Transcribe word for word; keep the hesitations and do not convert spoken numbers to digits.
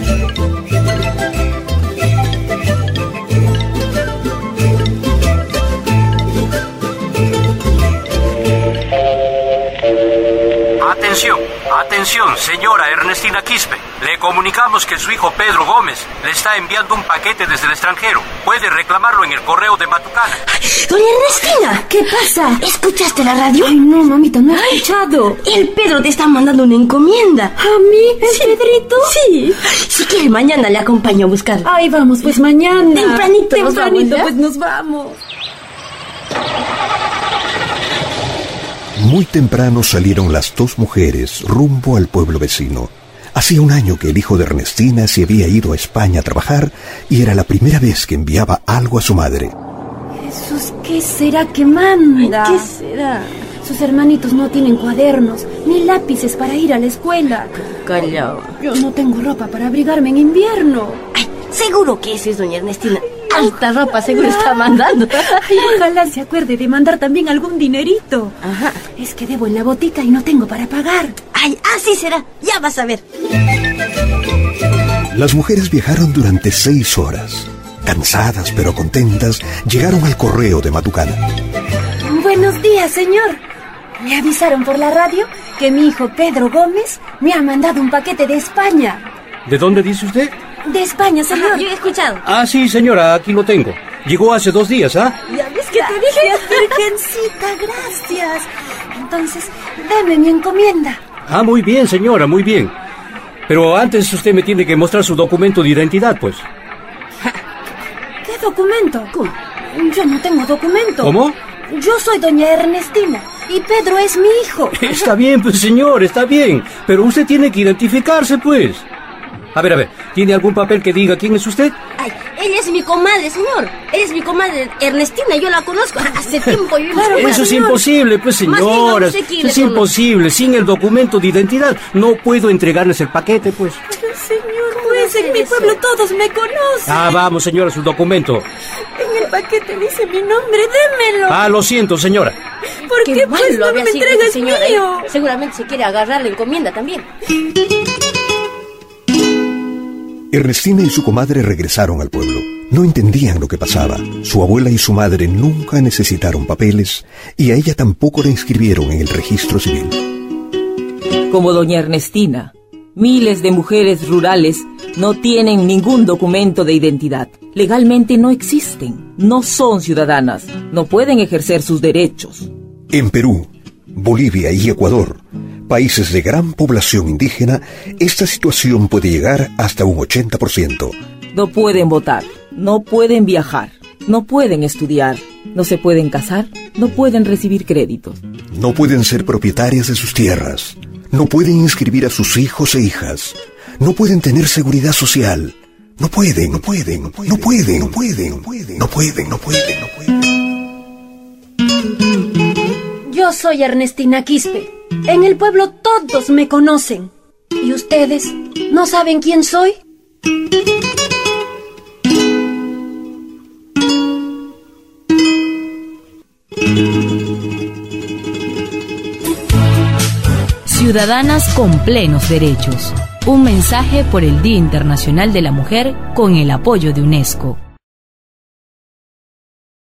Atención, atención, señora Ernestina Quispe. Le comunicamos que su hijo Pedro Gómez le está enviando un paquete desde el extranjero. Puede reclamarlo en el correo de Matucana. Doña Ernestina, ¿qué pasa? ¿Escuchaste la radio? Ay, no, mamita, no he escuchado. El Pedro te está mandando una encomienda. ¿A mí? ¿El sí. Pedrito? Sí. Si quiere, mañana le acompaño a buscar. Ay, vamos, pues mañana. Tempranito, Tempranito, nos vamos, pues nos vamos. Muy temprano salieron las dos mujeres rumbo al pueblo vecino. Hacía un año que el hijo de Ernestina se había ido a España a trabajar y era la primera vez que enviaba algo a su madre. Jesús, ¿qué será que manda? ¿Qué será? Sus hermanitos no tienen cuadernos ni lápices para ir a la escuela. Callao. Yo no tengo ropa para abrigarme en invierno. Ay, seguro que eso es doña Ernestina. Alta ropa seguro está mandando. Ay, ojalá se acuerde de mandar también algún dinerito. Ajá. Es que debo en la botica y no tengo para pagar. Ay, así será. Ya vas a ver. Las mujeres viajaron durante seis horas. Cansadas pero contentas, llegaron al correo de Matucana. Buenos días, señor. Me avisaron por la radio que mi hijo Pedro Gómez me ha mandado un paquete de España. ¿De dónde dice usted? De España, señor. Ajá, yo he escuchado. Ah, sí, señora, aquí lo tengo. Llegó hace dos días, ¿ah? Ya ves que te dije, Virgencita, gracias. Entonces, dame mi encomienda. Ah, muy bien, señora, muy bien. Pero antes usted me tiene que mostrar su documento de identidad, pues. ¿Qué documento? ¿Cómo? Yo no tengo documento. ¿Cómo? Yo soy doña Ernestina y Pedro es mi hijo. Está bien, pues, señor, está bien. Pero usted tiene que identificarse, pues. A ver, a ver, ¿tiene algún papel que diga quién es usted? Ay, ella es mi comadre, señor. Ella es mi comadre Ernestina, yo la conozco hace tiempo. Yo Claro, no sé. Eso es imposible, pues, Más bien, señora. no sé quién Eso es le imposible. Sin el documento de identidad no puedo entregarles el paquete, pues. Pero, señor, pues en mi pueblo todos me conocen. Ah, vamos, señora, su documento. En el paquete dice mi nombre, démelo. Ah, lo siento, señora. ¿Por qué, mal pues lo no me había sido entregas ese señor ahí. mío? Seguramente se quiere agarrar la encomienda también. Ernestina y su comadre regresaron al pueblo. No entendían lo que pasaba. Su abuela y su madre nunca necesitaron papeles y a ella tampoco la inscribieron en el registro civil. Como doña Ernestina, miles de mujeres rurales no tienen ningún documento de identidad. Legalmente no existen, no son ciudadanas, no pueden ejercer sus derechos. En Perú, Bolivia y Ecuador, países de gran población indígena, esta situación puede llegar hasta un ochenta por ciento. No pueden votar, no pueden viajar, no pueden estudiar, no se pueden casar, no pueden recibir créditos. No pueden ser propietarias de sus tierras, no pueden inscribir a sus hijos e hijas, no pueden tener seguridad social, no pueden, no pueden, no pueden, no pueden, no pueden, no pueden, no pueden, no pueden, no pueden. Yo soy Ernestina Quispe. En el pueblo todos me conocen. ¿Y ustedes no saben quién soy? Ciudadanas con plenos derechos. Un mensaje por el Día Internacional de la Mujer con el apoyo de UNESCO.